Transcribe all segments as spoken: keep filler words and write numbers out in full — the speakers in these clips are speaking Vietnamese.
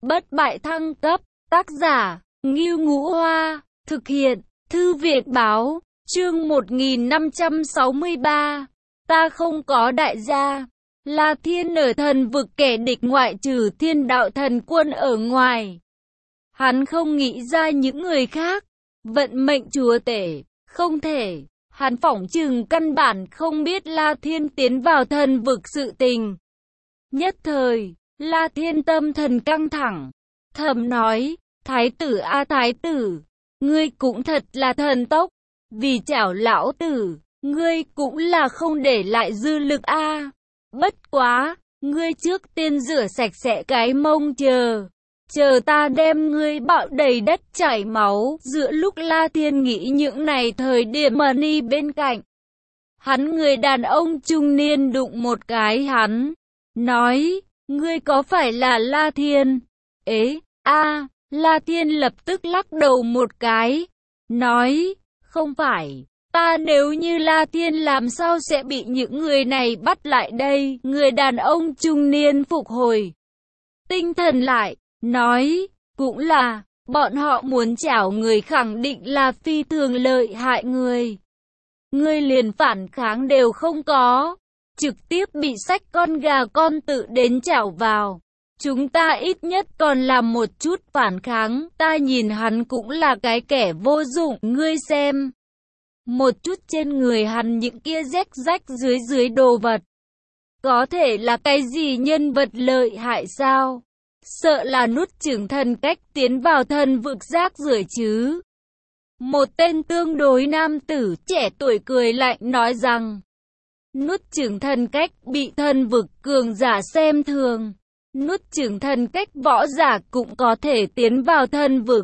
bất bại thăng cấp, tác giả, Ngưu Ngũ Hoa, thực hiện, Thư viện Báo, chương một nghìn năm trăm sáu mươi ba, ta không có đại gia. La Thiên ở thần vực kẻ địch ngoại trừ Thiên Đạo Thần Quân ở ngoài. Hắn không nghĩ ra những người khác, vận mệnh chúa tể, không thể. Hắn phỏng chừng căn bản không biết La Thiên tiến vào thần vực sự tình. Nhất thời, La Thiên tâm thần căng thẳng, thầm nói, Thái tử a Thái tử, ngươi cũng thật là thần tốc, vì chảo lão tử, ngươi cũng là không để lại dư lực a. Bất quá, ngươi trước tiên rửa sạch sẽ cái mông chờ. Chờ ta đem ngươi bạo đầy đất chảy máu. Giữa lúc La Thiên nghĩ những này thời điểm Mani bên cạnh, hắn người đàn ông trung niên đụng một cái hắn, nói, ngươi có phải là La Thiên? Ế, a, La Thiên lập tức lắc đầu một cái, nói, không phải. Ta nếu như La Thiên làm sao sẽ bị những người này bắt lại đây? Người đàn ông trung niên phục hồi tinh thần lại, nói, cũng là, bọn họ muốn chảo người khẳng định là phi thường lợi hại người. Ngươi liền phản kháng đều không có, trực tiếp bị xách con gà con tự đến chảo vào. Chúng ta ít nhất còn làm một chút phản kháng, ta nhìn hắn cũng là cái kẻ vô dụng, ngươi xem. Một chút trên người hắn những kia rách rách dưới dưới đồ vật. Có thể là cái gì nhân vật lợi hại sao? Sợ là nuốt chửng thần cách tiến vào thần vực rác rưởi chứ. Một tên tương đối nam tử trẻ tuổi cười lạnh nói rằng, nuốt chửng thần cách bị thần vực cường giả xem thường. Nuốt chửng thần cách võ giả cũng có thể tiến vào thần vực.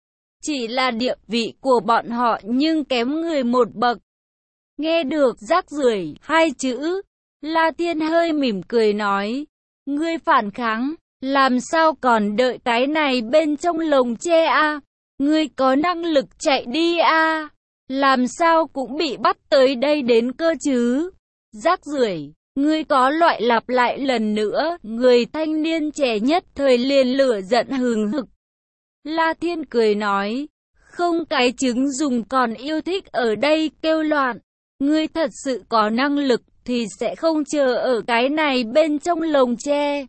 Chỉ là địa vị của bọn họ nhưng kém người một bậc. Nghe được rác rưởi hai chữ, La Thiên hơi mỉm cười nói, ngươi phản kháng, làm sao còn đợi cái này bên trong lồng tre a? Ngươi có năng lực chạy đi a? Làm sao cũng bị bắt tới đây đến cơ chứ? Rác rưởi, ngươi có loại lặp lại lần nữa, người thanh niên trẻ nhất thời liền lửa giận hừng hực. La Thiên cười nói, không cái trứng dùng còn yêu thích ở đây kêu loạn. Ngươi thật sự có năng lực thì sẽ không chờ ở cái này bên trong lồng tre.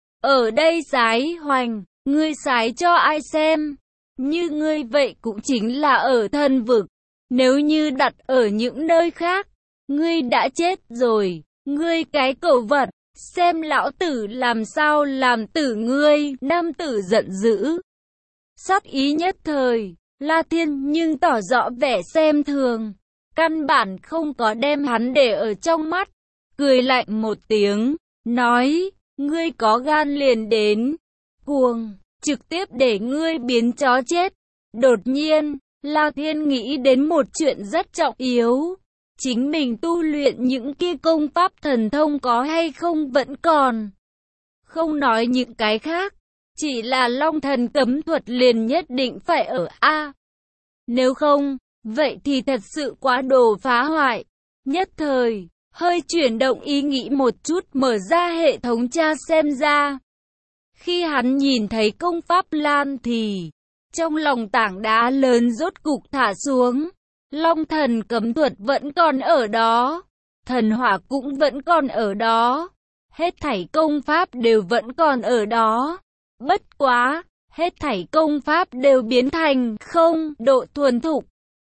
Ở đây sái hoành, ngươi sái cho ai xem? Như ngươi vậy cũng chính là ở thần vực. Nếu như đặt ở những nơi khác, ngươi đã chết rồi. Ngươi cái cẩu vật, xem lão tử làm sao làm tử ngươi. Nam tử giận dữ, sát ý nhất thời. La Thiên nhưng tỏ rõ vẻ xem thường, căn bản không có đem hắn để ở trong mắt, cười lạnh một tiếng, nói, ngươi có gan liền đến, cuồng, trực tiếp để ngươi biến chó chết. Đột nhiên, La Thiên nghĩ đến một chuyện rất trọng yếu, chính mình tu luyện những kia công pháp thần thông có hay không vẫn còn. Không nói những cái khác, chỉ là Long Thần cấm thuật liền nhất định phải ở A. Nếu không, vậy thì thật sự quá đồ phá hoại. Nhất thời, hơi chuyển động ý nghĩ một chút mở ra hệ thống tra xem ra. Khi hắn nhìn thấy công pháp lan thì, trong lòng tảng đá lớn rốt cục thả xuống. Long Thần cấm thuật vẫn còn ở đó, thần hỏa cũng vẫn còn ở đó. Hết thảy công pháp đều vẫn còn ở đó. Bất quá, hết thảy công pháp đều biến thành không độ thuần thục.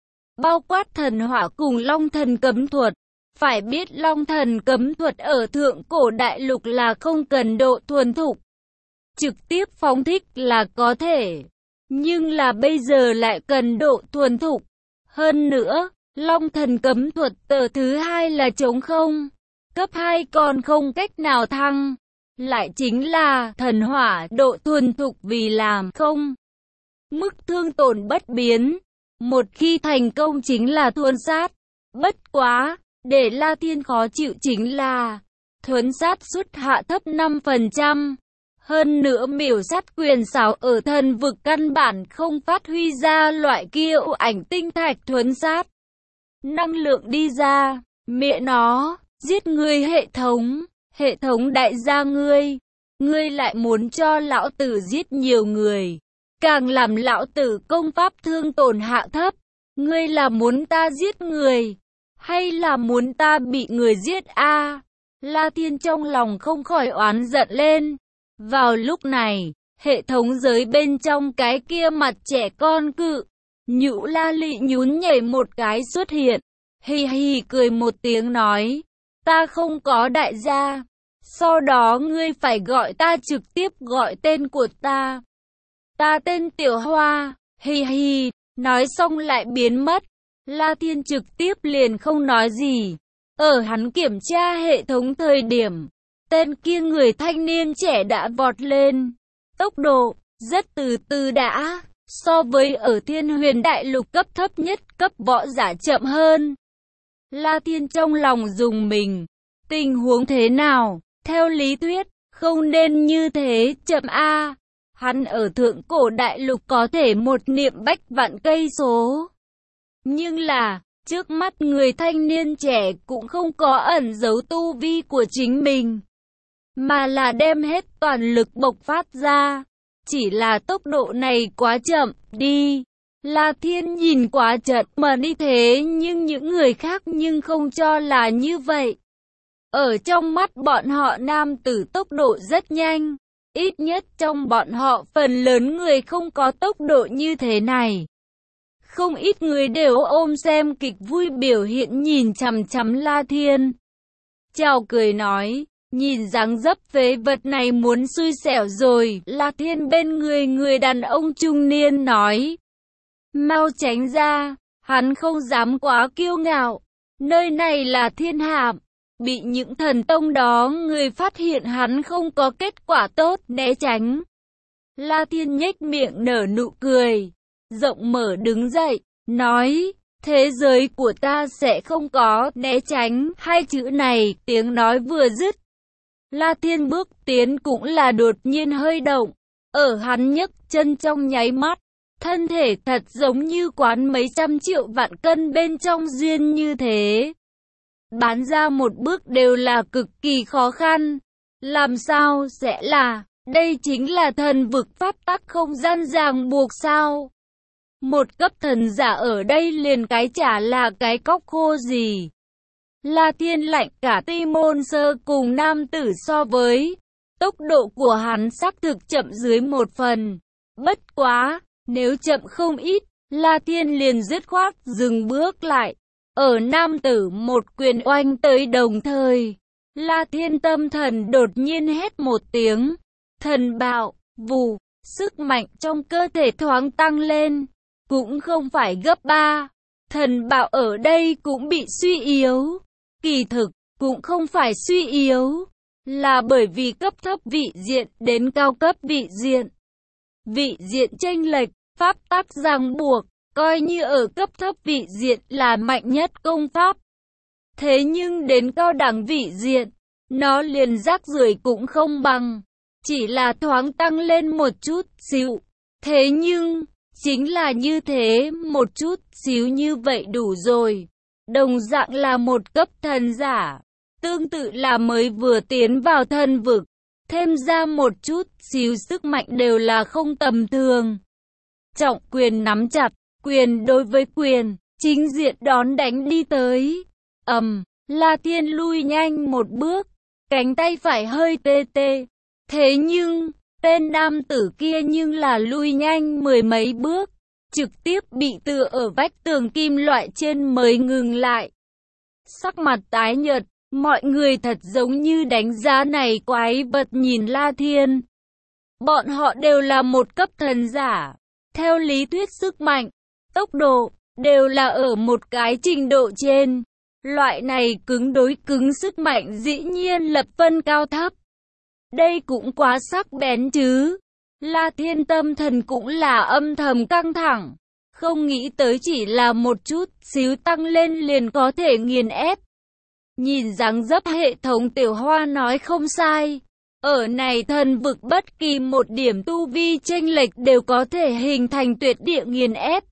Bao quát thần hỏa cùng Long Thần cấm thuật. Phải biết Long Thần cấm thuật ở thượng cổ đại lục là không cần độ thuần thục. Trực tiếp phóng thích là có thể. Nhưng là bây giờ lại cần độ thuần thục. Hơn nữa, Long Thần cấm thuật tờ thứ hai là trống không. Cấp hai còn không cách nào thăng. Lại chính là thần hỏa độ thuần thục vì làm không. Mức thương tổn bất biến. Một khi thành công chính là thuần sát. Bất quá, để La Thiên khó chịu chính là thuần sát suất hạ thấp năm phần trăm. Hơn nữa miểu sát quyền xảo ở thần vực căn bản không phát huy ra loại kia ưu ảnh tinh thạch thuần sát. Năng lượng đi ra, mẹ nó, giết người hệ thống. Hệ thống đại gia ngươi, ngươi lại muốn cho lão tử giết nhiều người, càng làm lão tử công pháp thương tổn hạ thấp. Ngươi là muốn ta giết người, hay là muốn ta bị người giết a? À, La Thiên trong lòng không khỏi oán giận lên. Vào lúc này, hệ thống giới bên trong cái kia mặt trẻ con cự, Nhũ La Lị nhún nhảy một cái xuất hiện, hì hì cười một tiếng nói, ta không có đại gia, sau đó ngươi phải gọi ta trực tiếp gọi tên của ta. Ta tên Tiểu Hoa, hì hì, nói xong lại biến mất. La Thiên trực tiếp liền không nói gì. Ở hắn kiểm tra hệ thống thời điểm, tên kia người thanh niên trẻ đã vọt lên. Tốc độ, rất từ từ đã, so với ở Thiên Huyền Đại Lục cấp thấp nhất cấp võ giả chậm hơn. La Thiên trong lòng dùng mình, tình huống thế nào? Theo lý thuyết, không nên như thế, chậm a. Hắn ở thượng cổ đại lục có thể một niệm bách vạn cây số. Nhưng là, trước mắt người thanh niên trẻ cũng không có ẩn giấu tu vi của chính mình, mà là đem hết toàn lực bộc phát ra. Chỉ là tốc độ này quá chậm đi. La Thiên nhìn quá chật mà đi thế, nhưng những người khác nhưng không cho là như vậy. Ở trong mắt bọn họ nam tử tốc độ rất nhanh. Ít nhất trong bọn họ phần lớn người không có tốc độ như thế này. Không ít người đều ôm xem kịch vui biểu hiện nhìn chằm chằm La Thiên. Chào cười nói, nhìn dáng dấp phế vật này muốn xui xẻo rồi. La Thiên bên người người đàn ông trung niên nói, mau tránh ra, hắn không dám quá kiêu ngạo. Nơi này là thiên hạ. Bị những thần tông đó người phát hiện hắn không có kết quả tốt, né tránh. La Thiên nhếch miệng nở nụ cười, rộng mở đứng dậy, nói, thế giới của ta sẽ không có né tránh hai chữ này. Tiếng nói vừa dứt, La Thiên bước tiến cũng là đột nhiên hơi động. Ở hắn nhấc chân trong nháy mắt, thân thể thật giống như quán mấy trăm triệu vạn cân bên trong duyên như thế. Bán ra một bước đều là cực kỳ khó khăn. Làm sao sẽ là, đây chính là thần vực pháp tắc không gian ràng buộc sao? Một cấp thần giả ở đây liền cái chả là cái cóc khô gì. La Thiên lạnh cả tim môn sơ cùng nam tử so với. Tốc độ của hắn xác thực chậm dưới một phần. Bất quá, nếu chậm không ít, La Thiên liền dứt khoát dừng bước lại. Ở nam tử một quyền oanh tới đồng thời, La Thiên tâm thần đột nhiên hét một tiếng. Thần bạo, vù, sức mạnh trong cơ thể thoáng tăng lên, cũng không phải gấp ba. Thần bạo ở đây cũng bị suy yếu. Kỳ thực, cũng không phải suy yếu, là bởi vì cấp thấp vị diện đến cao cấp vị diện. Vị diện chênh lệch, pháp tắc ràng buộc, coi như ở cấp thấp vị diện là mạnh nhất công pháp. Thế nhưng đến cao đẳng vị diện, nó liền rác rưởi cũng không bằng, chỉ là thoáng tăng lên một chút xíu. Thế nhưng, chính là như thế, một chút xíu như vậy đủ rồi. Đồng dạng là một cấp thần giả, tương tự là mới vừa tiến vào thần vực, thêm ra một chút xíu sức mạnh đều là không tầm thường. Trọng quyền nắm chặt, quyền đối với quyền, chính diện đón đánh đi tới. Ầm, um, La Thiên lui nhanh một bước, cánh tay phải hơi tê tê. Thế nhưng, tên nam tử kia nhưng là lui nhanh mười mấy bước, trực tiếp bị tựa ở vách tường kim loại trên mới ngừng lại. Sắc mặt tái nhợt, mọi người thật giống như đánh giá này quái vật nhìn La Thiên. Bọn họ đều là một cấp thần giả, theo lý thuyết sức mạnh, tốc độ, đều là ở một cái trình độ trên. Loại này cứng đối cứng sức mạnh dĩ nhiên lập phân cao thấp. Đây cũng quá sắc bén chứ. La Thiên tâm thần cũng là âm thầm căng thẳng. Không nghĩ tới chỉ là một chút xíu tăng lên liền có thể nghiền ép. Nhìn dáng dấp hệ thống Tiểu Hoa nói không sai. Ở này thần vực bất kỳ một điểm tu vi chênh lệch đều có thể hình thành tuyệt địa nghiền ép.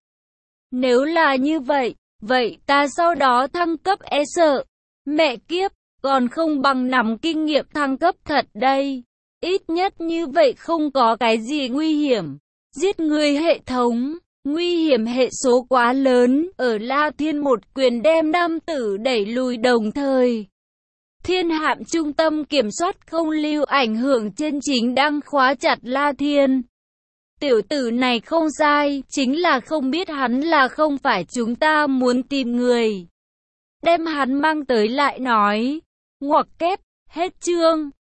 Nếu là như vậy, vậy ta sau đó thăng cấp e sợ. Mẹ kiếp, còn không bằng nắm kinh nghiệm thăng cấp thật đây. Ít nhất như vậy không có cái gì nguy hiểm. Giết người hệ thống, nguy hiểm hệ số quá lớn, ở La Thiên một quyền đem nam tử đẩy lùi đồng thời. Thiên hạm trung tâm kiểm soát không lưu ảnh hưởng chân chính đang khóa chặt La Thiên. Tiểu tử này không sai, chính là không biết hắn là không phải chúng ta muốn tìm người. Đem hắn mang tới lại nói. Ngoặc kép, hết chương.